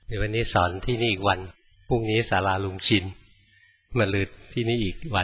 เดี๋ยววันนี้สอนที่นี่อีกวันพรุ่งนี้ศาลาลุงชินมะรืนที่นี่อีกวัน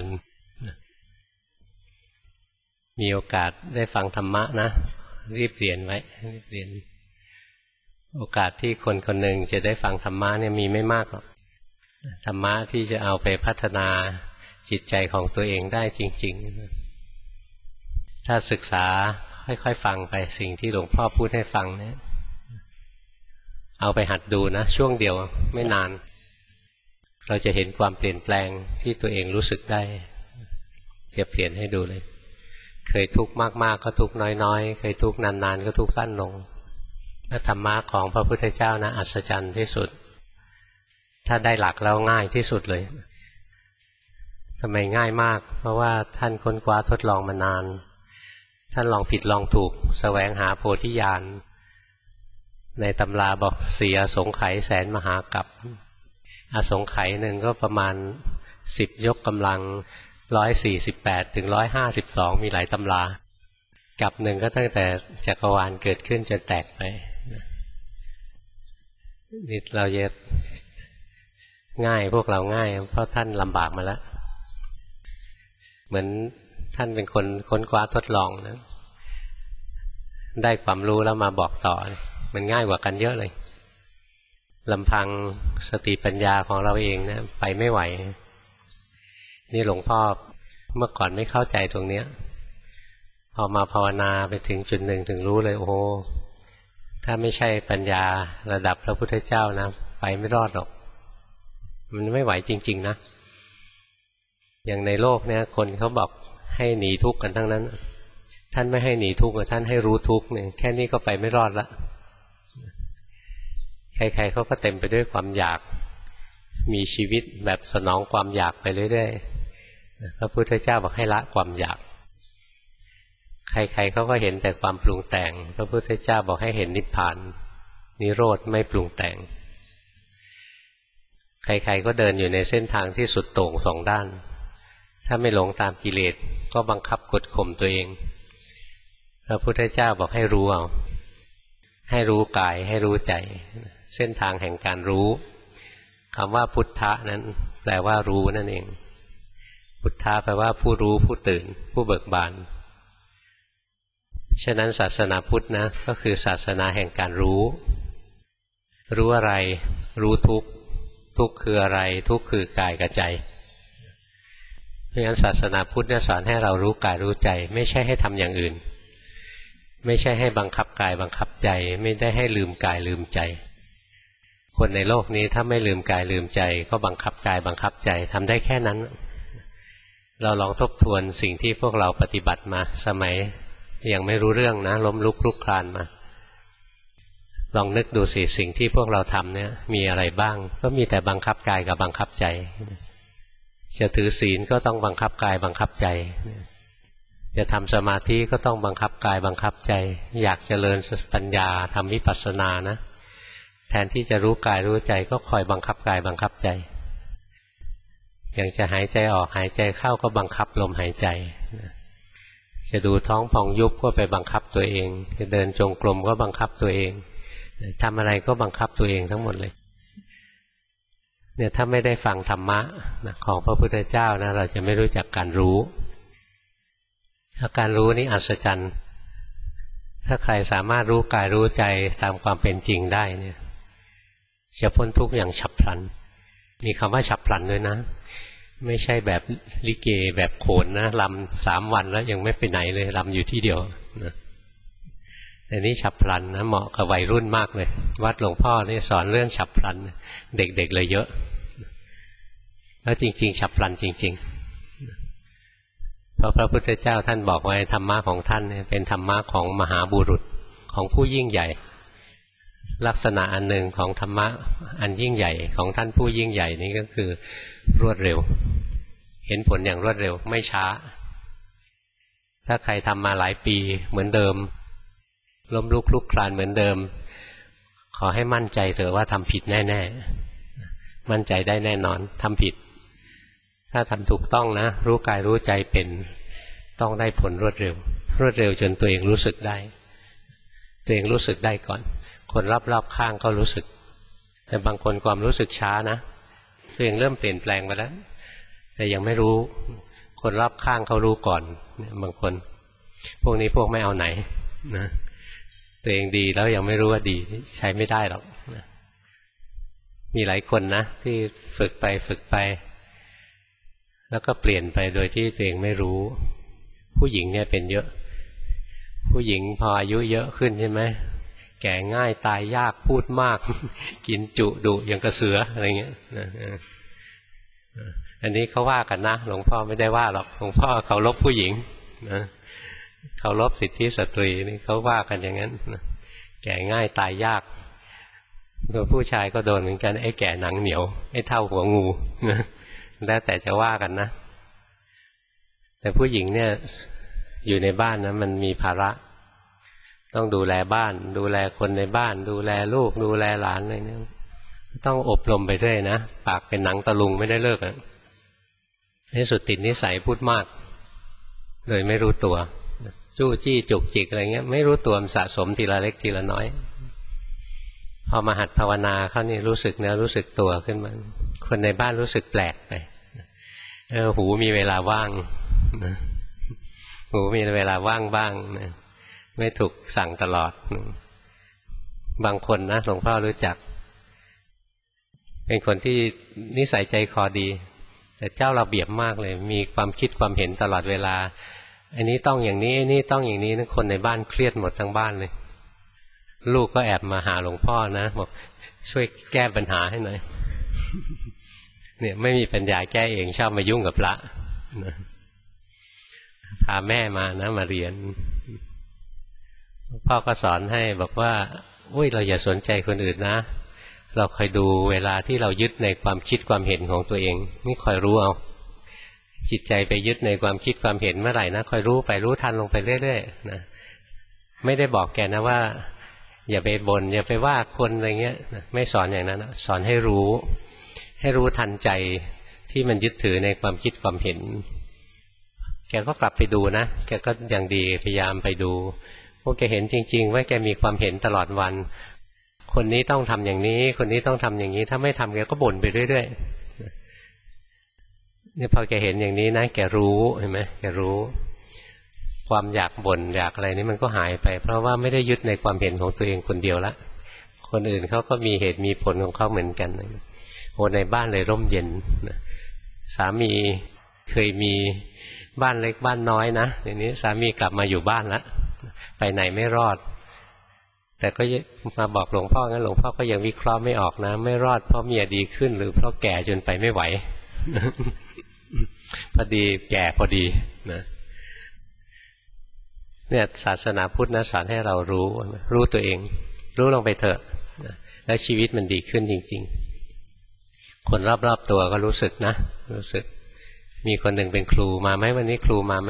มีโอกาสได้ฟังธรรมะนะรีบเรียนไว้รีบเรียนโอกาสที่คนคนหนึ่งจะได้ฟังธรรมะเนี่ยมีไม่มากหรอกธรรมะที่จะเอาไปพัฒนาจิตใจของตัวเองได้จริงๆถ้าศึกษาค่อยๆฟังไปสิ่งที่หลวงพ่อพูดให้ฟังเนี่ยเอาไปหัดดูนะช่วงเดียวไม่นานเราจะเห็นความเปลี่ยนแปลงที่ตัวเองรู้สึกได้จะเปลี่ยนให้ดูเลยเคยทุกข์มากๆก็ทุกข์น้อยๆเคยทุกข์นานๆก็ทุกข์สั้นลงธรรมะของพระพุทธเจ้านะอัศจรรย์ที่สุดถ้าได้หลักแล้วง่ายที่สุดเลยทำไมง่ายมากเพราะว่าท่านค้นคว้าทดลองมานานท่านลองผิดลองถูกแสวงหาโพธิญาณในตำราบอก4 อสงไขยแสนมหากัปอสงไขยหนึ่งก็ประมาณ10 ยกกำลัง148 ถึง 152มีหลายตำรากัปหนึ่งก็ตั้งแต่จักรวาลเกิดขึ้นจนแตกไปนี่เราจะง่ายพวกเราง่ายเพราะท่านลำบากมาแล้วเหมือนท่านเป็นคนค้นคว้าทดลองนะได้ความรู้แล้วมาบอกต่อมันง่ายกว่ากันเยอะเลยลำพังสติปัญญาของเราเองนะไปไม่ไหวนี่หลวงพ่อเมื่อก่อนไม่เข้าใจตรงเนี้ยพอมาภาวนาไปถึงจุดหนึ่งถึงรู้เลยโอ้โหถ้าไม่ใช่ปัญญาระดับพระพุทธเจ้านะไปไม่รอดหรอกมันไม่ไหวจริงๆนะอย่างในโลกเนี่ยคนเขาบอกให้หนีทุกข์กันทั้งนั้นท่านไม่ให้หนีทุกข์ท่านให้รู้ทุกข์เนี่ยแค่นี้ก็ไปไม่รอดละใครๆเขาก็เต็มไปด้วยความอยากมีชีวิตแบบสนองความอยากไปเรื่อยๆพระพุทธเจ้าบอกให้ละความอยากใครๆเขาก็เห็นแต่ความปรุงแต่งพระพุทธเจ้าบอกให้เห็นนิพพานนิโรธไม่ปรุงแต่งใครๆก็เดินอยู่ในเส้นทางที่สุดโต่งสองด้านถ้าไม่หลงตามกิเลสก็บังคับกดข่มตัวเองพระพุทธเจ้าบอกให้รู้เอาให้รู้กายให้รู้ใจเส้นทางแห่งการรู้คำว่าพุทธะนั้นแปลว่ารู้นั่นเองพุทธะแปลว่าผู้รู้ผู้ตื่นผู้เบิกบานฉะนั้นศาสนาพุทธนะก็คือศาสนาแห่งการรู้รู้อะไรรู้ทุกข์ทุกข์คืออะไรทุกข์คือกายกับใจเพราะฉะนั้นศาสนาพุทธสอนให้เรารู้กายรู้ใจไม่ใช่ให้ทำอย่างอื่นไม่ใช่ให้บังคับกายบังคับใจไม่ได้ให้ลืมกายลืมใจคนในโลกนี้ถ้าไม่ลืมกายลืมใจก็บังคับกายบังคับใจทำได้แค่นั้นเราลองทบทวนสิ่งที่พวกเราปฏิบัติมาสมัยยังไม่รู้เรื่องนะล้มลุกคลุกคลานมาลองนึกดูสิสิ่งที่พวกเราทำเนี่ยมีอะไรบ้างก็มีแต่บังคับกายกับบังคับใจจะถือศีลก็ต้องบังคับกายบังคับใจจะทำสมาธิก็ต้องบังคับกายบังคับใจอยากเจริญปัญญาทำวิปัสสนานะแทนที่จะรู้กายรู้ใจก็คอยบังคับกายบังคับใจอย่างจะหายใจออกหายใจเข้าก็บังคับลมหายใจจะดูท้องพองยุบก็ไปบังคับตัวเองจะเดินจงกรมก็บังคับตัวเองทำอะไรก็บังคับตัวเองทั้งหมดเลยเนี่ยถ้าไม่ได้ฟังธรรมะของพระพุทธเจ้านะเราจะไม่รู้จักการรู้ถ้าการรู้นี่อัศจรรย์ถ้าใครสามารถรู้กายรู้ใจตามความเป็นจริงได้เนี่ยจะพ้นทุกข์อย่างฉับพลันมีคำว่าฉับพลันด้วยนะไม่ใช่แบบลิเกแบบโขนนะรำ3 วันแล้วยังไม่ไปไหนเลยรำอยู่ที่เดียวนะแต่นี่ฉับพลันนะเหมาะกับวัยรุ่นมากเลยวัดหลวงพ่อนี่สอนเรื่องฉับพลันเด็กๆเลยเยอะแล้วจริงๆฉับพลันจริงๆเพราะพระพุทธเจ้าท่านบอกไว้ธรรมะของท่านเป็นธรรมะของมหาบุรุษของผู้ยิ่งใหญ่ลักษณะอันหนึ่งของธรรมะอันยิ่งใหญ่ของท่านผู้ยิ่งใหญ่นี้ก็คือรวดเร็วเห็นผลอย่างรวดเร็วไม่ช้าถ้าใครทำมาหลายปีเหมือนเดิมล้มลุกคลุกคลานเหมือนเดิมขอให้มั่นใจเถอะว่าทำผิดแน่ๆมั่นใจได้แน่นอนทำผิดถ้าทำถูกต้องนะรู้กายรู้ใจเป็นต้องได้ผลรวดเร็วรวดเร็วจนตัวเองรู้สึกได้ตัวเองรู้สึกได้ก่อนคนรอบๆข้างก็รู้สึกแต่บางคนความรู้สึกช้านะตัวเองเริ่มเปลี่ยนแปลงไปแล้วแต่ยังไม่รู้คนรอบข้างเขารู้ก่อนบางคนพวกนี้พวกไม่เอาไหนนะตัวเองดีแล้วยังไม่รู้ว่าดีใช้ไม่ได้หรอกนะมีหลายคนนะที่ฝึกไปแล้วก็เปลี่ยนไปโดยที่ตัวเองไม่รู้ผู้หญิงเนี่ยเป็นเยอะผู้หญิงพออายุเยอะขึ้นใช่ไหมแก่ง่ายตายยากพูดมาก กินจุดุอย่างกระเสืออะไรเงี้ยอันนี้เขาว่ากันนะหลวงพ่อไม่ได้ว่าหรอกหลวงพ่อเคารพผู้หญิงนะเคารพสิทธิสตรีนี่เขาว่ากันอย่างนั้นนะแก่ง่ายตายยากตัวผู้ชายก็โดนเหมือนกันไอ้แก่หนังเหนียวไอ้เท่าหัวงูนะแล้วแต่จะว่ากันนะแต่ผู้หญิงเนี่ยอยู่ในบ้านนะมันมีภาระต้องดูแลบ้านดูแลคนในบ้านดูแลลูกดูแลหลานอะไรเนี่ยต้องอบรมไปเรื่อยนะปากเป็นหนังตะลุงไม่ได้เลิกนะในสุดติดนิสัยพูดมากเลยไม่รู้ตัวจู้จี้จุกจิกอะไรเงี้ยไม่รู้ตัวมันสะสมทีละเล็กทีละน้อยพอมาหัดภาวนาเขานี่รู้สึกเนื้อรู้สึกตัวขึ้นมาคนในบ้านรู้สึกแปลกไปหูมีเวลาว่างหูมีเวลาว่างบ้างนะไม่ถูกสั่งตลอดบางคนนะหลวงพ่อรู้จักเป็นคนที่นิสัยใจคอดีแต่เจ้าระเบียบมากเลยมีความคิดความเห็นตลอดเวลาอันนี้ต้องอย่างนี้อันนี้ต้องอย่างนี้นะคนในบ้านเครียดหมดทั้งบ้านเลยลูกก็แอบมาหาหลวงพ่อนะบอกช่วยแก้ปัญหาให้หน่อยเนี่ยไม่มีปัญญาแก้เองชอบมายุ่งกับพระพาแม่มานะมาเรียนพ่อก็สอนให้บอกว่าอุ้ยเราอย่าสนใจคนอื่นนะเราคอยดูเวลาที่เรายึดในความคิดความเห็นของตัวเองนี่คอยรู้เอาจิตใจไปยึดในความคิดความเห็นเมื่อไหร่นะคอยรู้ไปรู้ทันลงไปเรื่อยๆนะไม่ได้บอกแกนะว่าอย่าไปบ่นอย่าไปว่าคนอะไรเงี้ยไม่สอนอย่างนั้นสอนให้รู้ทันใจที่มันยึดถือในความคิดความเห็นแกก็กลับไปดูนะแกก็อย่างดีพยายามไปดูพวกแกเห็นจริงๆว่าแกมีความเห็นตลอดวันคนนี้ต้องทำอย่างนี้คนนี้ต้องทำอย่างนี้ถ้าไม่ทำแกก็บ่นไปเรื่อยๆนี่พอแกเห็นอย่างนี้นะแกรู้เห็นไหมแกรู้ความอยากบ่นอยากอะไรนี่มันก็หายไปเพราะว่าไม่ได้ยึดในความเห็นของตัวเองคนเดียวละคนอื่นเขาก็มีเหตุมีผลของเขาเหมือนกันโอ้ในบ้านเลยร่มเย็นสามีเคยมีบ้านเล็กบ้านน้อยนะเดี๋ยวนี้สามีกลับมาอยู่บ้านแล้วไปไหนไม่รอดแต่ก็มาบอกหลวงพ่องั้นหลวงพ่อก็ยังวิเคราะห์ไม่ออกนะไม่รอดเพราะเมียดีขึ้นหรือเพราะแก่จนไปไม่ไหว พอดีแก่พอดีนะเนี่ยศาสนาพุทธนะสอนให้เรารู้ตัวเองรู้ลงไปเถอะแล้วชีวิตมันดีขึ้นจริงๆคนรอบๆตัวก็รู้สึกนะรู้สึกมีคนหนึ่งเป็นครูมาไหมวันนี้ครูมาไหม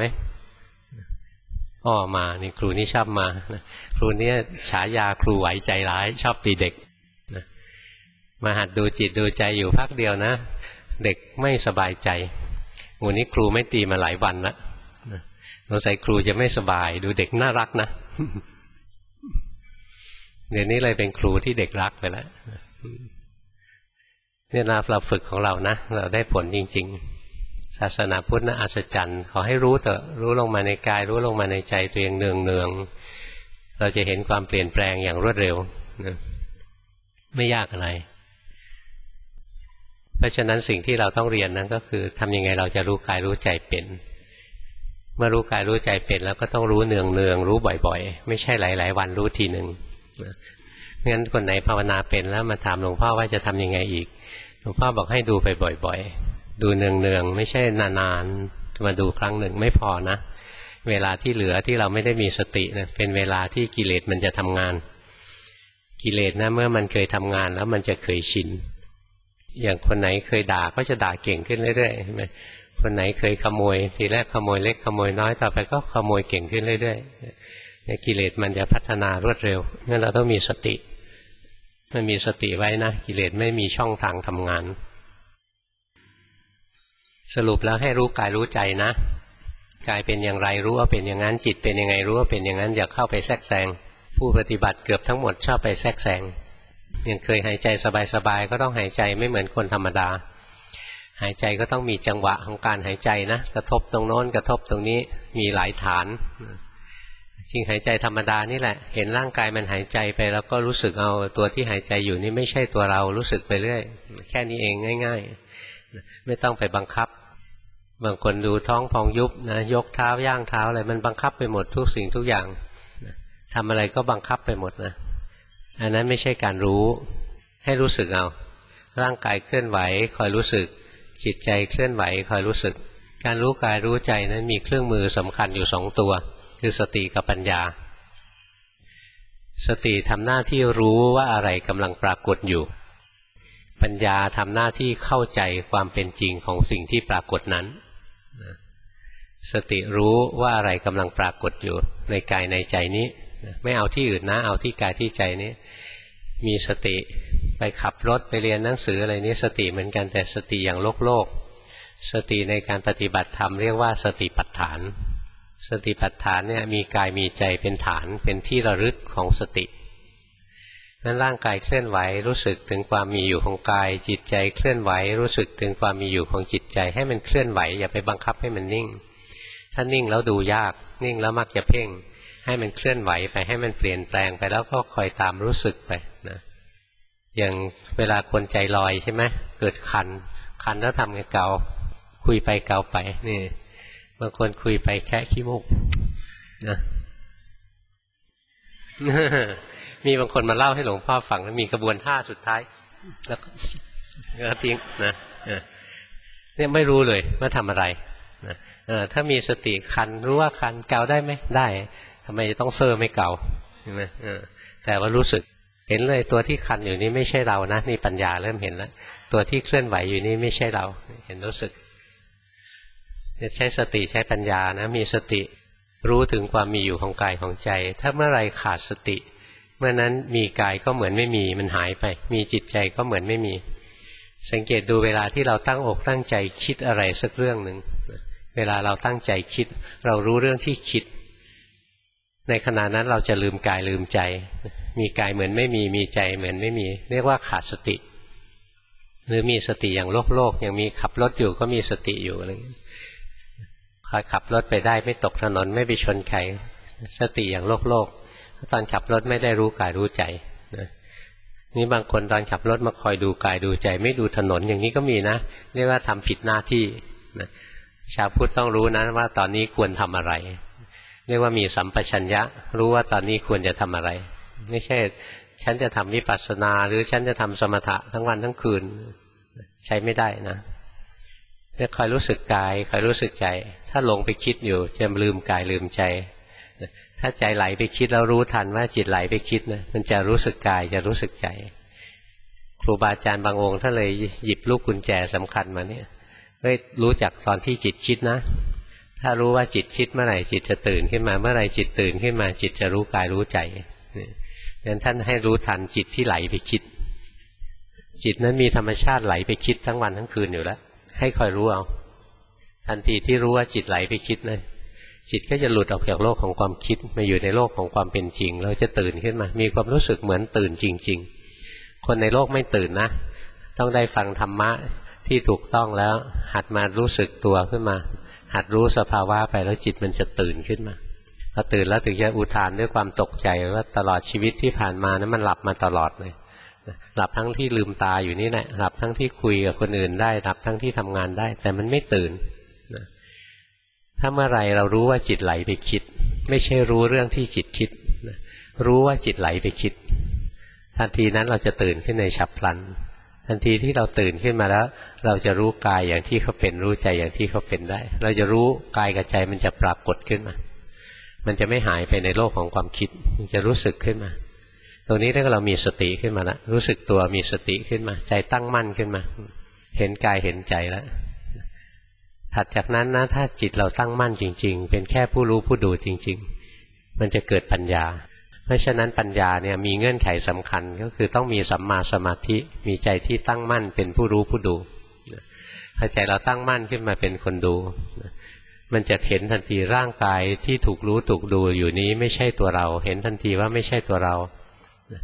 มานี่ครูนี่ชอบมาครูเนี่ยฉายาครูไหวใจร้ายชอบตีเด็กมาหัดดูจิตดูใจอยู่พักเดียวนะเด็กไม่สบายใจวันนี้ครูไม่ตีมาหลายวันแล้วสงสัยครูจะไม่สบายดูเด็กน่ารักนะเดี๋ยวนี้เลยเป็นครูที่เด็กรักไปแล้วเนี่ยเราฝึกของเรานะเราได้ผลจริงๆศาสนาพุทธน่าอัศจรรย์ขอให้รู้เถอะรู้ลงมาในกายรู้ลงมาในใจตัวเองเนืองๆเราจะเห็นความเปลี่ยนแปลงอย่างรวดเร็วนะไม่ยากอะไรเพราะฉะนั้นสิ่งที่เราต้องเรียนนั้นก็คือทำยังไงเราจะรู้กายรู้ใจเป็นเมื่อรู้กายรู้ใจเป็นแล้วก็ต้องรู้เนืองๆรู้บ่อยๆไม่ใช่หลายๆวันรู้ทีหนึ่งงั้นคนไหนภาวนาเป็นแล้วมาถามหลวงพ่อว่าจะทำยังไงอีกหลวงพ่อบอกให้ดูไปบ่อยๆดูเนืองๆไม่ใช่นานๆมาดูครั้งหนึ่งไม่พอนะเวลาที่เหลือที่เราไม่ได้มีสตินะเป็นเวลาที่กิเลสมันจะทำงานกิเลสนะเมื่อมันเคยทำงานแล้วมันจะเคยชินอย่างคนไหนเคยด่าก็จะด่าเก่งขึ้นเรื่อยๆใช่ไหมคนไหนเคยขโมยทีแรกขโมยเล็กขโมยน้อยต่อไปก็ขโมยเก่งขึ้นเรื่อยๆกิเลสมันจะพัฒนารวดเร็วงั้นเราต้องมีสติมันมีสติไว้นะกิเลสไม่มีช่องทางทำงานสรุปแล้วให้รู้กายรู้ใจนะกายเป็นอย่างไรรู้ว่าเป็นอย่างนั้นจิตเป็นยังไงรู้ว่าเป็นอย่างนั้นอย่าเข้าไปแทรกแซงผู้ปฏิบัติเกือบทั้งหมดชอบไปแทรกแซงยังเคยหายใจสบายๆก็ต้องหายใจไม่เหมือนคนธรรมดาหายใจก็ต้องมีจังหวะของการหายใจนะกระทบตรงโน้นกระทบตรงนี้มีหลายฐานจริงหายใจธรรมดานี่แหละเห็นร่างกายมันหายใจไปแล้วก็รู้สึกเอาตัวที่หายใจอยู่นี่ไม่ใช่ตัวเรารู้สึกไปเรื่อยแค่นี้เองง่ายๆไม่ต้องไปบังคับบางคนดูท้องพองยุบนะยกเท้าย่างเท้าอะไรมันบังคับไปหมดทุกสิ่งทุกอย่างทำอะไรก็บังคับไปหมดนะอันนั้นไม่ใช่การรู้ให้รู้สึกเอาร่างกายเคลื่อนไหวคอยรู้สึกจิตใจเคลื่อนไหวคอยรู้สึกการรู้กายรู้ใจนั้นมีเครื่องมือสำคัญอยู่2ตัวคือสติกับปัญญาสติทำหน้าที่รู้ว่าอะไรกำลังปรากฏอยู่ปัญญาทำหน้าที่เข้าใจความเป็นจริงของสิ่งที่ปรากฏนั้นสติรู้ว่าอะไรกำลังปรากฏอยู่ในกายในใจนี้ไม่เอาที่อื่นนะเอาที่กายที่ใจนี้มีสติไปขับรถไปเรียนหนังสืออะไรนี้สติเหมือนกันแต่สติอย่างโลกสติในการปฏิบัติธรรมเรียกว่าสติปัฏฐานสติปัฏฐานเนี่ยมีกายมีใจเป็นฐานเป็นที่ระลึกของสตินั้นร่างกายเคลื่อนไหวรู้สึกถึงความมีอยู่ของกายจิตใจเคลื่อนไหวรู้สึกถึงความมีอยู่ของจิตใจให้มันเคลื่อนไหวอย่าไปบังคับให้มันนิ่งถ้านิ่งแล้วดูยากนิ่งแล้วมักจะเพ่งให้มันเคลื่อนไหวไปให้มันเปลี่ยนแปลงไปแล้วก็คอยตามรู้สึกไปนะอย่างเวลาคนใจลอยใช่ไหมเกิดคันแล้วทำไงเกาคุยไปเกาไปนี่บางคนคุยไปแค่ขี้มูกนะมีบางคนมาเล่าให้หลวงพ่อฟังแล้วมีกระบวนท่าสุดท้ายแล้วก็ทิ้งนะเนี่ยไม่รู้เลยว่าทำอะไรนะถ้ามีสติคันรู้ว่าคันเกาได้ไหมได้ทำไมจะต้องเซอร์ไม่เกาใช่ไหมแต่ว่ารู้สึกเห็นเลยตัวที่คันอยู่นี่ไม่ใช่เรานะนี่ปัญญาเริ่มเห็นแล้วตัวที่เคลื่อนไหวอยู่นี่ไม่ใช่เราเห็นรู้สึกจะใช้สติใช้ปัญญานะมีสติรู้ถึงความมีอยู่ของกายของใจถ้าเมื่อไรขาดสติเมื่อนั้นมีกายก็เหมือนไม่มีมันหายไปมีจิตใจก็เหมือนไม่มีสังเกตดูเวลาที่เราตั้งอกตั้งใจคิดอะไรสักเรื่องหนึ่งเวลาเราตั้งใจคิดเรารู้เรื่องที่คิดในขณะนั้นเราจะลืมกายลืมใจมีกายเหมือนไม่มีมีใจเหมือนไม่มีเรียกว่าขาดสติหรือมีสติอย่างโลกอย่างมีขับรถอยู่ก็มีสติอยู่อะไรคอยขับรถไปได้ไม่ตกถนนไม่ไปชนใครสติอย่างโลกตอนขับรถไม่ได้รู้กายรู้ใจนะนี่บางคนตอนขับรถมาคอยดูกายดูใจไม่ดูถนนอย่างนี้ก็มีนะเรียกว่าทำผิดหน้าที่นะชาวพุทธต้องรู้นะว่าตอนนี้ควรทำอะไรเรียกว่ามีสัมปชัญญะรู้ว่าตอนนี้ควรจะทำอะไรไม่ใช่ฉันจะทำวิปัสสนาหรือฉันจะทำสมถะทั้งวันทั้งคืนใช้ไม่ได้นะเนี่ยคอยรู้สึกกายคอยรู้สึกใจถ้าหลงไปคิดอยู่จะลืมกายลืมใจถ้าใจไหลไปคิดแล้วรู้ทันว่าจิตไหลไปคิดนะมันจะรู้สึกกายจะรู้สึกใจครูบาอาจารย์บางองค์ท่านเลยหยิบลูกกุญแจสำคัญมาเนี่ยรู้จักตอนที่จิตคิดนะถ้ารู้ว่าจิตคิดเมื่อไหร่จิตจะตื่นขึ้นมาเมื่อไหร่จิตตื่นขึ้นมาจิตจะรู้กายรู้ใจดังนั้นท่านให้รู้ทันจิตที่ไหลไปคิดจิตนั้นมีธรรมชาติไหลไปคิดทั้งวันทั้งคืนอยู่แล้วให้คอยรู้เอาทันทีที่รู้ว่าจิตไหลไปคิดเลยจิตก็จะหลุดออกจากโลกของความคิดมาอยู่ในโลกของความเป็นจริงแล้วจะตื่นขึ้นมามีความรู้สึกเหมือนตื่นจริงๆคนในโลกไม่ตื่นนะต้องได้ฟังธรรมะที่ถูกต้องแล้วหัดมารู้สึกตัวขึ้นมาหัดรู้สภาวะไปแล้วจิตมันจะตื่นขึ้นมาพอตื่นแล้วถึงจะอุทานด้วยความตกใจว่าตลอดชีวิตที่ผ่านมานั้นมันหลับมาตลอดเลยหลับทั้งที่ลืมตาอยู่นี่แหละหลับทั้งที่คุยกับคนอื่นได้หลับทั้งที่ทำงานได้แต่มันไม่ตื่นถ้าเมื่อไรเรารู้ว่าจิตไหลไปคิดไม่ใช่รู้เรื่องที่จิตคิดรู้ว่าจิตไหลไปคิดทันทีนั้นเราจะตื่นขึ้นในฉับพลันทันทีที่เราตื่นขึ้นมาแล้วเราจะรู้กายอย่างที่เขาเป็นรู้ใจอย่างที่เขาเป็นได้เราจะรู้กายกับใจมันจะปรากฏขึ้นมามันจะไม่หายไปในโลกของความคิดมันจะรู้สึกขึ้นมาตรงนี้ถ้าเรามีสติขึ้นมาแล้วรู้สึกตัวมีสติขึ้นมาใจตั้งมั่นขึ้นมาเห็นกายเห็นใจแล้วถัดจากนั้นนะถ้าจิตเราตั้งมั่นจริงๆเป็นแค่ผู้รู้ผู้ดูจริงๆมันจะเกิดปัญญาเพราะฉะนั้นปัญญาเนี่ยมีเงื่อนไขสำคัญก็คือต้องมีสัมมาสมาธิมีใจที่ตั้งมั่นเป็นผู้รู้ผู้ดูพอใจเราตั้งมั่นขึ้นมาเป็นคนดูมันจะเห็นทันทีร่างกายที่ถูกรู้ถูกดูอยู่นี้ไม่ใช่ตัวเราเห็นทันทีว่าไม่ใช่ตัวเรา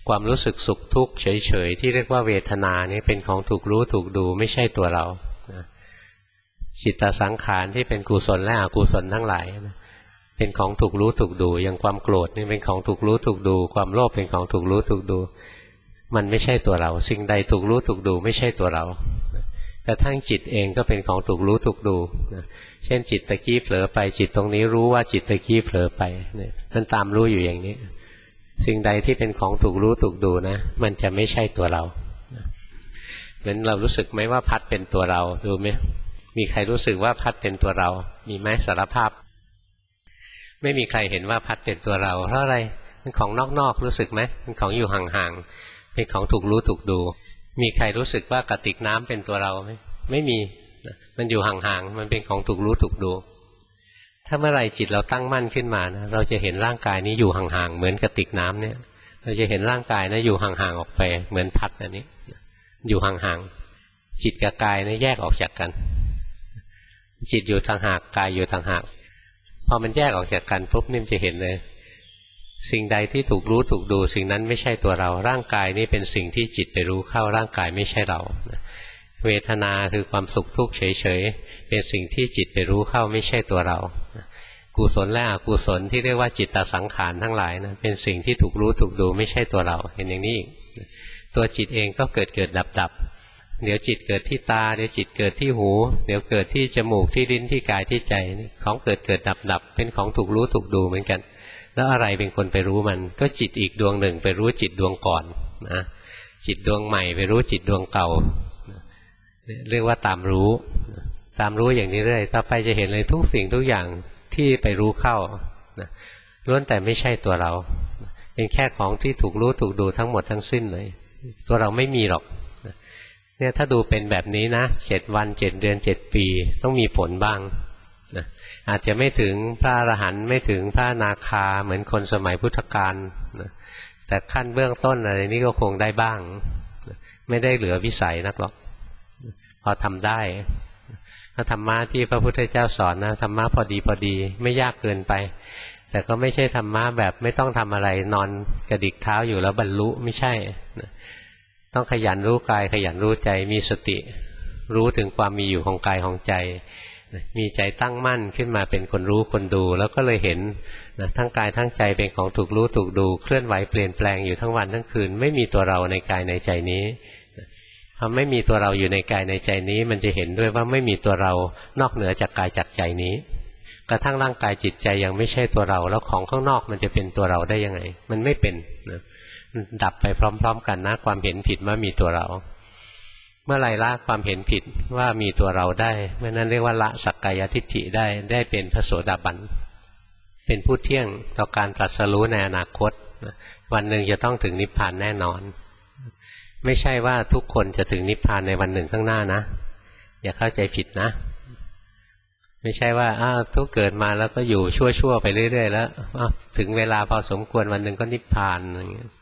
ความรู้สึกสุขทุกข์เฉยๆที่เรียกว่าเวทนานี่เป็นของถูกรู้ถูกดูไม่ใช่ตัวเราจิตตสังขารที่เป็นกุศลและอกุศลทั้งหลายเป็นของถูกรู้ถูกดูอย่างความโกรธนี่เป็นของถูกรู้ถูกดูความโลภเป็นของถูกรู้ถูกดูมันไม่ใช่ตัวเราสิ่งใดถูกรู้ถูกดูไม่ใช่ตัวเรากระทั่งจิตเองก็เป็นของถูกรู้ถูกดูเช่นจิตตะกี้เผลอไปจิตตรงนี้รู้ว่าจิตตะกี้เผลอไปมันตามรู้อยู่อย่างนี้สิ่งใดที่เป็นของถูกรู้ถูกดูนะมันจะไม่ใช่ตัวเราเหมือนเรารู้สึกไหมว่าพัดเป็นตัวเราดูไหมมีใครรู้สึกว่าพัดเป็นตัวเรามีไหมสารภาพไม่มีใครเห็นว่าพัดเป็นตัวเราเพราะอะไรเป็นของนอกๆรู้สึกไหมเป็นของอยู่ห่างๆเป็นของถูกรู้ถูกดูมีใครรู้สึกว่ากระติกน้ำเป็นตัวเราไหมไม่มีมันอยู่ห่างๆมันเป็นของถูกรู้ถูกดูถ้าเมื่อไรจิตเราตั้งมั่นขึ้นมานะเราจะเห็นร่างกายนี้อยู่ห่างๆเหมือนกระติกน้ำเนี่ยเราจะเห็นร่างกายนะอยู่ห่างๆออกไปเหมือนพัดอันนี้อยู่ห่างๆจิตกับกายนะแยกออกจากกันจิตอยู่ต่างหากกายอยู่ต่างหากพอมันแยกออกจากกันปุ๊บนี่มันจะเห็นเลยสิ่งใดที่ถูกรู้ถูกดูสิ่งนั้นไม่ใช่ตัวเราร่างกายนี้เป็นสิ่งที่จิตไปรู้เข้าร่างกายไม่ใช่เราเวทนาคือความสุขทุกข์เฉยๆเป็นสิ่งที่จิตไปรู้เข้าไม่ใช่ตัวเรากุศลและอกุศลที่เรียกว่าจิตตสังขารทั้งหลายนะเป็นสิ่งที่ถูกรู้ถูกดูไม่ใช่ตัวเราเห็นอย่างนี้ตัวจิตเองก็เกิดเกิดดับดับเดี๋ยวจิตเกิดที่ตาเดี๋ยวจิตเกิดที่หูเดี๋ยวเกิดที่จมูกที่ลิ้นที่กายที่ใจของเกิดเกิดดับดับเป็นของถูกรู้ถูกดูเหมือนกันแล้วอะไรเป็นคนไปรู้มันก็จิตอีกดวงหนึ่งไปรู้จิตดวงก่อนนะจิตดวงใหม่ไปรู้จิตดวงเก่าเรียกว่าตามรู้อย่างนี้เรื่อยต่อไปจะเห็นเลยทุกสิ่งทุกอย่างที่ไปรู้เข้าล้วนแต่ไม่ใช่ตัวเราเป็นแค่ของที่ถูกรู้ถูกดูทั้งหมดทั้งสิ้นเลยตัวเราไม่มีหรอกเนี่ยถ้าดูเป็นแบบนี้นะ7 วัน 7 เดือน 7 ปีต้องมีผลบ้างนะอาจจะไม่ถึงพระอรหันต์ไม่ถึงพระอนาคาเหมือนคนสมัยพุทธกาลนะแต่ขั้นเบื้องต้นอะไรนี้ก็คงได้บ้างนะไม่ได้เหลือวิสัยนักหรอกพอทำได้ถ้าธรรมะที่พระพุทธเจ้าสอนนะธรรมะพอดีไม่ยากเกินไปแต่ก็ไม่ใช่ธรรมะแบบไม่ต้องทำอะไรนอนกระดิกเท้าอยู่แล้วบรรลุไม่ใช่นะต้องขยันรู้กายขยันรู้ใจมีสติรู้ถึงความมีอยู่ของกายของใจมีใจตั้งมั่นขึ้นมาเป็นคนรู้คนดูแล้วก็เลยเห็นนะทั้งกายทั้งใจเป็นของถูกรู้ถูกดูเคลื่อนไหวเปลี่ยนแปลงอยู่ทั้งวันทั้งคืนไม่มีตัวเราในกายในใจนี้พอไม่มีตัวเราอยู่ในกายในใจนี้มันจะเห็นด้วยว่าไม่มีตัวเรานอกเหนือจากกายจากใจนี้กระทั่งร่างกายจิตใจยังไม่ใช่ตัวเราแล้วของข้างนอกมันจะเป็นตัวเราได้ยังไงมันไม่เป็นนะดับไปพร้อมๆกันนะความเห็นผิดว่ามีตัวเราเมื่อไรละความเห็นผิดว่ามีตัวเราได้เมื่อนั้นเรียกว่าละสักกายทิฏฐิได้เป็นพระโสดาบันเป็นผู้เที่ยงต่อการตรัสรู้ในอนาคตวันหนึ่งจะต้องถึงนิพพานแน่นอนไม่ใช่ว่าทุกคนจะถึงนิพพานในวันหนึ่งข้างหน้านะอย่าเข้าใจผิดนะไม่ใช่ว่าทุกเกิดมาแล้วก็อยู่ชั่วๆไปเรื่อยๆแล้วถึงเวลาพอสมควรวันหนึ่งก็นิพพานอย่างเงี้ย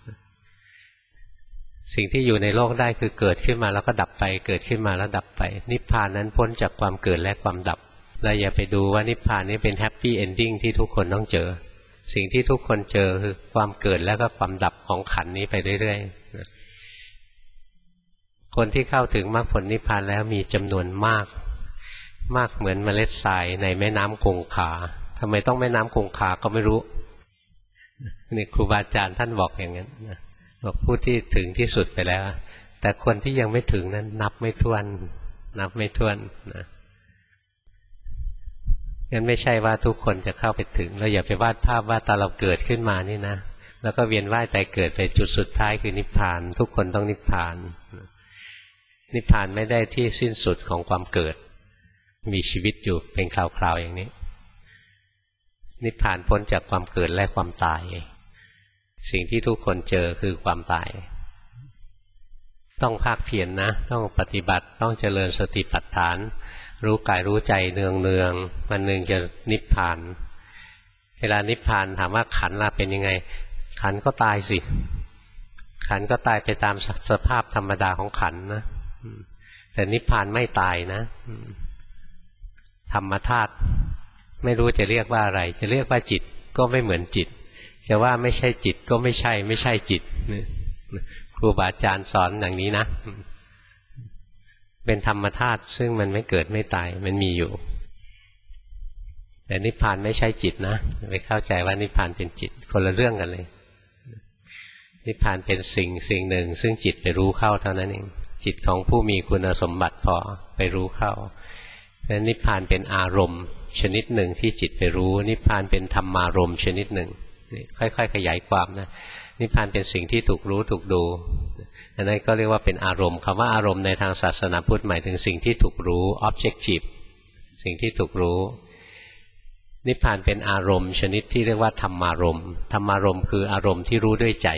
สิ่งที่อยู่ในโลกได้คือเกิดขึ้นมาแล้วก็ดับไปเกิดขึ้นมาแล้วดับไปนิพพานนั้นพ้นจากความเกิดและความดับเราอย่าไปดูว่านิพพานนี้เป็นแฮปปี้เอนดิ้งที่ทุกคนต้องเจอสิ่งที่ทุกคนเจอคือความเกิดและก็ความดับของขันธ์นี้ไปเรื่อยๆคนที่เข้าถึงมรรคผลนิพพานแล้วมีจำนวนมากเหมือนเมล็ดทรายในแม่น้ำคงคาทำไมต้องแม่น้ำคงคาก็ไม่รู้นี่ครูบาอาจารย์ท่านบอกอย่างนั้นบอกผู้ที่ถึงที่สุดไปแล้วแต่คนที่ยังไม่ถึงนั้นนับไม่ถ้วนนะงั้นไม่ใช่ว่าทุกคนจะเข้าไปถึงเราอย่าไปวาดภาพว่าตอนเราเกิดขึ้นมานี่นะแล้วก็เวียนว่ายตายเกิดไปจุดสุดท้ายคือนิพพานทุกคนต้องนิพพานนิพพานไม่ได้ที่สิ้นสุดของความเกิดมีชีวิตอยู่เป็นคราวๆอย่างนี้นิพพานพ้นจากความเกิดและความตายสิ่งที่ทุกคนเจอคือความตายต้องภาคเพียรนะต้องปฏิบัติต้องเจริญสติปัฏฐานรู้กายรู้ใจเนืองๆวันหนึ่งจะนิพพานเวลานิพพานถามว่าขันธ์ล่ะเป็นยังไงขันธ์ก็ตายสิขันธ์ก็ตายไปตามสภาพธรรมดาของขันธ์นะแต่นิพพานไม่ตายนะธรรมธาตุไม่รู้จะเรียกว่าอะไรจะเรียกว่าจิตก็ไม่เหมือนจิตจะว่าไม่ใช่จิตก็ไม่ใช่จิตครูบาอาจารย์สอนอย่างนี้นะเป็นธรรมธาตุซึ่งมันไม่เกิดไม่ตายมันมีอยู่แต่นิพพานไม่ใช่จิตนะไปเข้าใจว่านิพพานเป็นจิตคนละเรื่องกันเลยนิพพานเป็นสิ่งหนึ่งซึ่งจิตไปรู้เข้าเท่านั้นเองจิตของผู้มีคุณสมบัติพอไปรู้เข้าและนิพพานเป็นอารมณ์ชนิดหนึ่งที่จิตไปรู้นิพพานเป็นธรรมารมณ์ชนิดหนึ่งค่อยๆขยายความนะนิพพานเป็นสิ่งที่ถูกรู้ถูกดูอันนั้นก็เรียกว่าเป็นอารมณ์คำว่าอารมณ์ในทางศาสนาพุทธหมายถึงสิ่งที่ถูกรู้ objective สิ่งที่ถูกรู้นิพพานเป็นอารมณ์ชนิดที่เรียกว่าธรรมารมณ์ธรรมารมณ์คืออารมณ์ที่รู้ด้วยใจ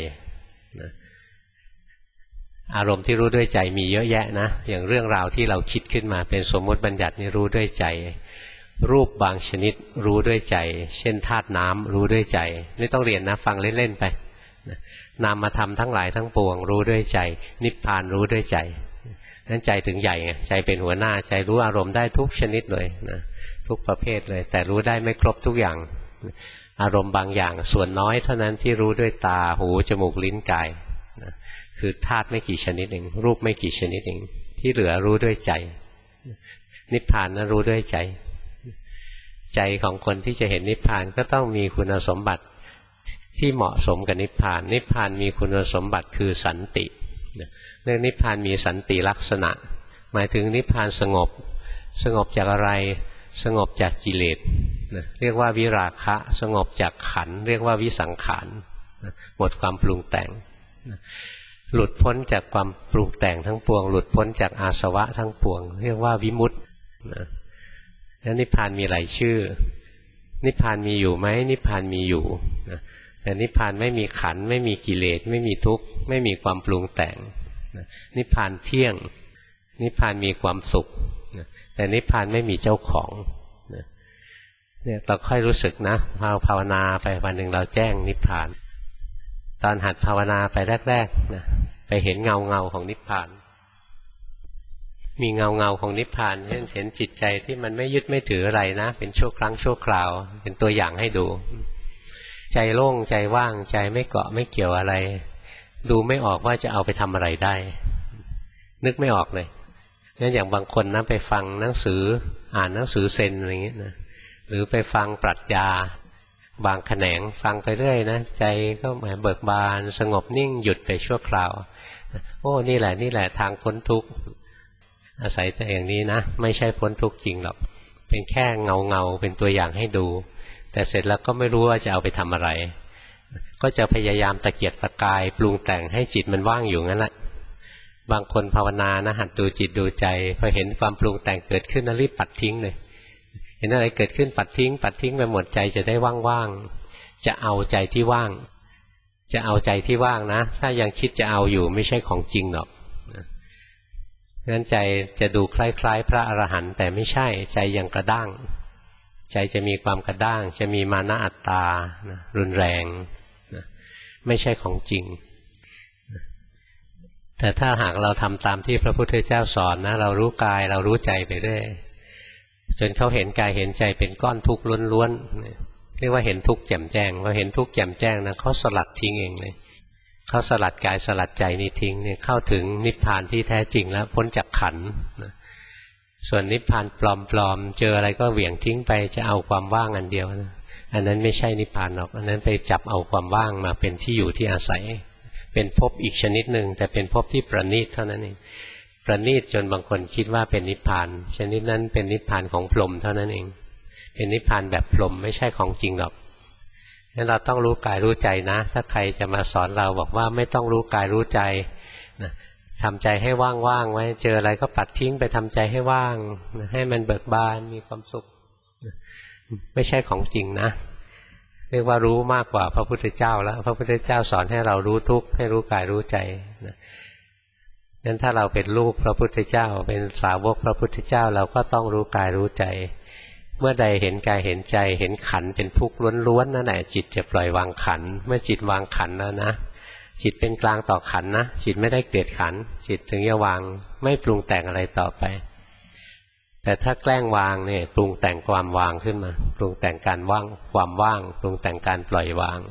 อารมณ์ที่รู้ด้วยใจมีเยอะแยะนะอย่างเรื่องราวที่เราคิดขึ้นมาเป็นสมมติบัญญัตินี่รู้ด้วยใจรูปบางชนิดรู้ด้วยใจเช่นธาตุน้ำรู้ด้วยใจไม่ต้องเรียนนะฟังเล่นๆไปนามธรรมทั้งหลายทั้งปวงรู้ด้วยใจนิพพานรู้ด้วยใจนั้นใจถึงใหญ่ไงใจเป็นหัวหน้าใจรู้อารมณ์ได้ทุกชนิดเลยนะทุกประเภทเลยแต่รู้ได้ไม่ครบทุกอย่างอารมณ์บางอย่างส่วนน้อยเท่านั้นที่รู้ด้วยตาหูจมูกลิ้นกายนะคือธาตุไม่กี่ชนิดเองรูปไม่กี่ชนิดเองที่เหลือรู้ด้วยใจนิพพานนั้นรู้ด้วยใจใจของคนที่จะเห็นนิพพานก็ต้องมีคุณสมบัติที่เหมาะสมกับนิพพานนิพพานมีคุณสมบัติคือสันติเรื่องนิพพานมีสันติลักษณะหมายถึงนิพพานสงบจากอะไรสงบจากกิเลสเรียกว่าวิราคะสงบจากขันธ์เรียกว่าวิสังขารหมดความปรุงแต่งหลุดพ้นจากความปรุงแต่งทั้งปวงหลุดพ้นจากอาสวะทั้งปวงเรียกว่าวิมุตติแล้วนิพพานมีหลายชื่อนิพพานมีอยู่ไหมนิพพานมีอยู่แต่นิพพานไม่มีขันธ์ไม่มีกิเลสไม่มีทุกข์ไม่มีความปรุงแต่งนิพพานเที่ยงนิพพานมีความสุขแต่นิพพานไม่มีเจ้าของเนี่ยเราค่อยรู้สึกนะภาวนาไปวันหนึ่งเราแจ้งนิพพานตอนหัดภาวนาไปแรกๆนะไปเห็นเงาของนิพพานมีเงาของนิพพานเห็นจิตใจที่มันไม่ยึดไม่ถืออะไรนะเป็นชั่วครั้งชั่วคราวเป็นตัวอย่างให้ดูใจโล่งใจว่างใจไม่เกาะไม่เกี่ยวอะไรดูไม่ออกว่าจะเอาไปทำอะไรได้นึกไม่ออกเลยงั้นอย่างบางคนนะไปฟังหนังสืออ่านหนังสือเซนอะไรอย่างเงี้ยนะหรือไปฟังปรัชญาบางแขนงฟังไปเรื่อยนะใจก็เหมือนเบิกบานสงบนิ่งหยุดไปชั่วคราวโอ้นี่แหละทางพ้นทุกข์อาศัยแต่อย่างนี้นะไม่ใช่พ้นทุกข์จริงหรอกเป็นแค่เงาเป็นตัวอย่างให้ดูแต่เสร็จแล้วก็ไม่รู้ว่าจะเอาไปทำอะไรก็จะพยายามตะเกียกตะกายปรุงแต่งให้จิตมันว่างอยู่งั้นแหละบางคนภาวนานะหัดดูจิตดูใจพอเห็นความปรุงแต่งเกิดขึ้นแล้วรีบปัดทิ้งเลยเห็นอะไรเกิดขึ้นปัดทิ้งไปหมดใจจะได้ว่างๆจะเอาใจที่ว่างจะเอาใจที่ว่างนะถ้ายังคิดจะเอาอยู่ไม่ใช่ของจริงหรอกงั้นใจจะดูคล้ายๆพระอรหันต์แต่ไม่ใช่ใจยังกระด้างใจจะมีความกระด้างจะมีมานะอัตตารุนแรงไม่ใช่ของจริงแต่ถ้าหากเราทำตามที่พระพุทธเจ้าสอนนะเรารู้กายเรารู้ใจไปเรื่อยจนเขาเห็นกายเห็นใจเป็นก้อนทุกข์ล้วนๆเรียกว่าเห็นทุกข์แจ่มแจ้งพอเห็นทุกข์แจ่มแจ้งนะเขาสลัดทิ้งเองเลยเขาสลัดกายสลัดใจนี้ทิ้งเนี่ยเข้าถึงนิพพานที่แท้จริงแล้วพ้นจากขันธ์ส่วนนิพพานปลอมๆเจออะไรก็เหวี่ยงทิ้งไปจะเอาความว่างอันเดียวนะอันนั้นไม่ใช่นิพพานหรอกอันนั้นไปจับเอาความว่างมาเป็นที่อยู่ที่อาศัยเป็นภพอีกชนิดหนึ่งแต่เป็นภพที่ประณีตเท่านั้นเองประณีตจนบางคนคิดว่าเป็นนิพพานชนิดนั้นเป็นนิพพานของพรหมเท่านั้นเองเป็นนิพพานแบบพรหมไม่ใช่ของจริงหรอกงั้นเราต้องรู้กายรู้ใจนะถ้าใครจะมาสอนเราบอกว่าไม่ต้องรู้กายรู้ใจนะทำใจให้ว่างๆไว้เจออะไรก็ปัดทิ้งไปทำใจให้ว่างนะให้มันเบิกบานมีความสุขนะไม่ใช่ของจริงนะเรียกว่ารู้มากกว่าพระพุทธเจ้าแล้วพระพุทธเจ้าสอนให้เรารู้ทุกข์ให้รู้กายรู้ใจนะงั้นถ้าเราเป็นลูกพระพุทธเจ้าเป็นสาวกพระพุทธเจ้าเราก็ต้องรู้กายรู้ใจเมื่อใดเห็นกายเห็นใจเห็นขันเป็นทุกข์ล้วนๆนั่นแหละจิตจะปล่อยวางขันเมื่อจิตวางขันแล้วนะจิตเป็นกลางต่อขันนะจิตไม่ได้เกลียดขันจิตถึงจะวางไม่ปรุงแต่งอะไรต่อไปแต่ถ้าแกล้งวางเนี่ยปรุงแต่งความวางขึ้นมาปรุงแต่งการว่างความว่างปรุงแต่งการปล่อยวาง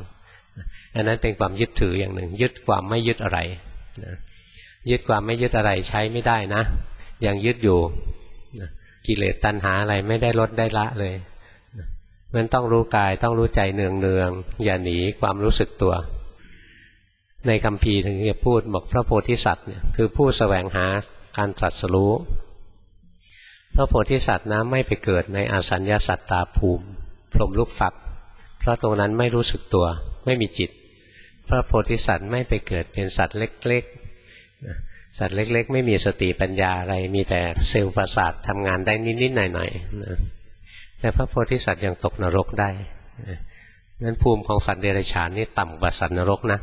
อันนั้นเป็นความยึดถืออย่างหนึ่งยึดความไม่ยึดอะไรนะยึดความไม่ยึดอะไรใช้ไม่ได้นะยังยึดอยู่นะกิเลสตัณหาอะไรไม่ได้ลดได้ละเลยนะมันต้องรู้กายต้องรู้ใจเนืองๆอย่าหนีความรู้สึกตัวในคัมภีร์ถึงจะพูดบอกพระโพธิสัตว์เนี่ยคือผู้แสวงหาการตรัสรู้พระโพธิสัตว์นะไม่ไปเกิดในอาสัญญาสัตตาภูมิพรหมลูกฝักเพราะตรงนั้นไม่รู้สึกตัวไม่มีจิตพระโพธิสัตว์ไม่ไปเกิดเป็นสัตว์เล็กๆสัตว์เล็กๆไม่มีสติปัญญาอะไรมีแต่เซลล์ประสาททำงานได้นิดๆหน่อยๆแต่พระโพธิสัตว์ยังตกนรกได้นั้นภูมิของสัตว์เดรัจฉานนี่ต่ำกว่าสัตว์นรกนะ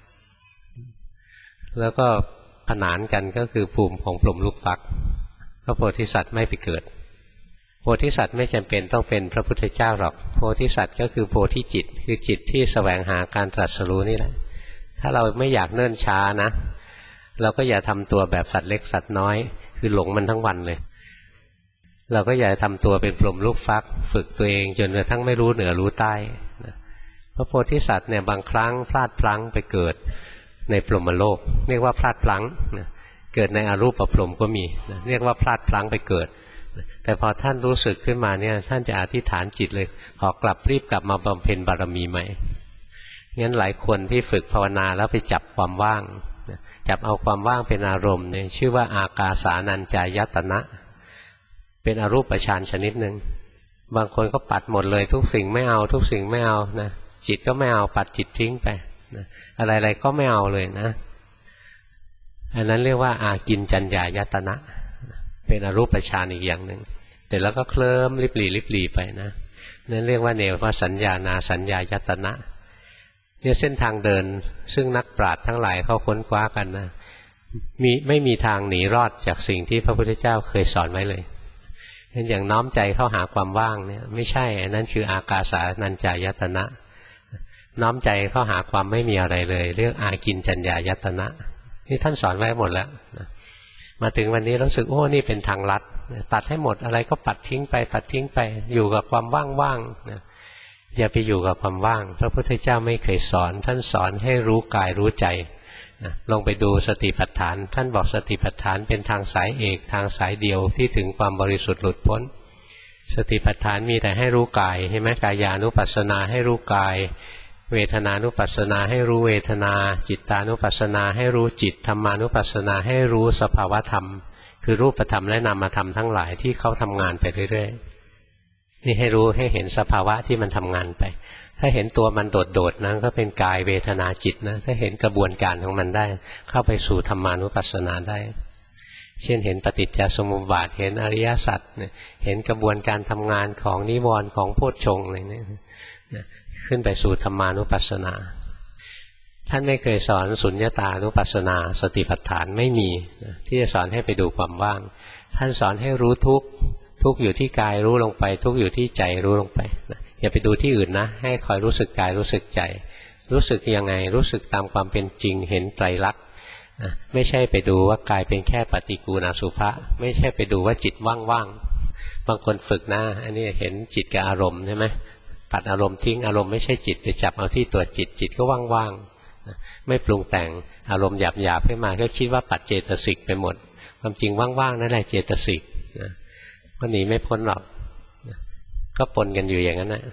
แล้วก็ขนานกันก็คือภูมิของพรหมลูกฟักพระโพธิสัตว์ไม่ไปเกิดโพธิสัตว์ไม่จำเป็นต้องเป็นพระพุทธเจ้าหรอกโพธิสัตว์ก็คือโพธิจิตคือจิตที่แสวงหาการตรัสรู้นี่แหละถ้าเราไม่อยากเนิ่นช้านะเราก็อย่าทำตัวแบบสัตว์เล็กสัตว์น้อยคือหลงมันทั้งวันเลยเราก็อย่าทำตัวเป็นพรหมลูกฟักฝึกตัวเองจนกระทั่งไม่รู้เหนือรู้ใต้พระโพธิสัตว์เนี่ยบางครั้งพลาดพลั้งไปเกิดในพรหมโลกเรียกว่าพลาดพลั้งเกิดในอรูปพรหมก็มีเรียกว่าพลาดพลั้งไปเกิดแต่พอท่านรู้สึกขึ้นมาเนี่ยท่านจะอธิษฐานจิตเลยขอกลับรีบกลับมาบำเพ็ญบารมีใหม่งั้นหลายคนที่ฝึกภาวนาแล้วไปจับความว่างจับเอาความว่างเป็นอารมณ์เนี่ยชื่อว่าอากาสานัญจายตนะเป็นอรูปฌานชนิดหนึ่งบางคนก็ปัดหมดเลยทุกสิ่งไม่เอาทุกสิ่งไม่เอานะจิตก็ไม่เอาปัดจิตทิ้งไปนะอะไรๆก็ไม่เอาเลยนะอันนั้นเรียกว่าอากินจัญญายตนะเป็นอรูปฌานอีกอย่างหนึ่งแต่แล้วก็เคลิ้มลิบหลีไปนะนั่นเรียกว่าเนวสัญญานาสัญญายตนะเนี่ยเส้นทางเดินซึ่งนักปราชญ์ทั้งหลายเขาค้นคว้ากันนะไม่มีทางหนีรอดจากสิ่งที่พระพุทธเจ้าเคยสอนไว้เลยอย่างน้อมใจเข้าหาความว่างเนี่ยไม่ใช่อันนั้นคืออากาสานัญจายตนะน้อมใจเข้าหาความไม่มีอะไรเลยเรียกอากินจัญญายตนะนี่ท่านสอนไว้หมดแล้วมาถึงวันนี้รู้สึกโอ้นี่เป็นทางลัดตัดให้หมดอะไรก็ปัดทิ้งไปปัดทิ้งไปอยู่กับความว่างๆนะอย่าไปอยู่กับความว่างพระพุทธเจ้าไม่เคยสอนท่านสอนให้รู้กายรู้ใจนะลงไปดูสติปัฏฐานท่านบอกสติปัฏฐานเป็นทางสายเอกทางสายเดียวที่ถึงความบริสุทธิ์หลุดพ้นสติปัฏฐานมีแต่ให้รู้กายใช่ไหมกายานุปัสสนาให้รู้กายเวทนานุปัสสนาให้รู้เวทนาจิตานุปัสสนาให้รู้จิตธรรมานุปัสสนาให้รู้สภาวธรรมคือรูปธรรมและนามธรรมทั้งหลายที่เขาทำงานไปเรื่อยๆนี่ให้รู้ให้เห็นสภาวะที่มันทำงานไปถ้าเห็นตัวมันโดดๆนั้นก็เป็นกายเวทนาจิตนะถ้าเห็นกระบวนการของมันได้เข้าไปสู่ธรรมานุปัสสนาได้เช่นเห็นปฏิจจสมุปบาทเห็นอริยสัจเห็นกระบวนการทำงานของนิวรณ์ของโพชฌงค์อะไรเนี่ยขึ้นไปสู่ธรรมานุปัสสนาท่านไม่เคยสอนสุญญตานุปัสสนาสติปัฏฐานไม่มีที่จะสอนให้ไปดูความว่างท่านสอนให้รู้ทุกข์ทุกข์อยู่ที่กายรู้ลงไปทุกข์อยู่ที่ใจรู้ลงไปอย่าไปดูที่อื่นนะให้คอยรู้สึกกายรู้สึกใจรู้สึกยังไงรู้สึกตามความเป็นจริงเห็นไตรลักษณ์ไม่ใช่ไปดูว่ากายเป็นแค่ปฏิกูณอสุภะไม่ใช่ไปดูว่าจิตว่างๆบางคนฝึกนะอันนี้เห็นจิตกับอารมณ์ใช่ไหมปัดอารมณ์ทิ้งอารมณ์ไม่ใช่จิตไปจับเอาที่ตัวจิตจิตก็ว่างๆไม่ปรุงแต่งอารมณ์หยาบๆขึ้นมาก็คิดว่าปัดเจตสิกไปหมดความจริงว่างๆนั่นแหละเจตสิกก็หนีไม่พ้นหรอกก็ปนกันอยู่อย่างนั้นนะ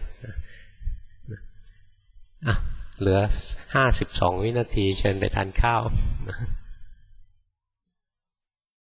เหลือ52 วินาทีเชิญไปทานข้าว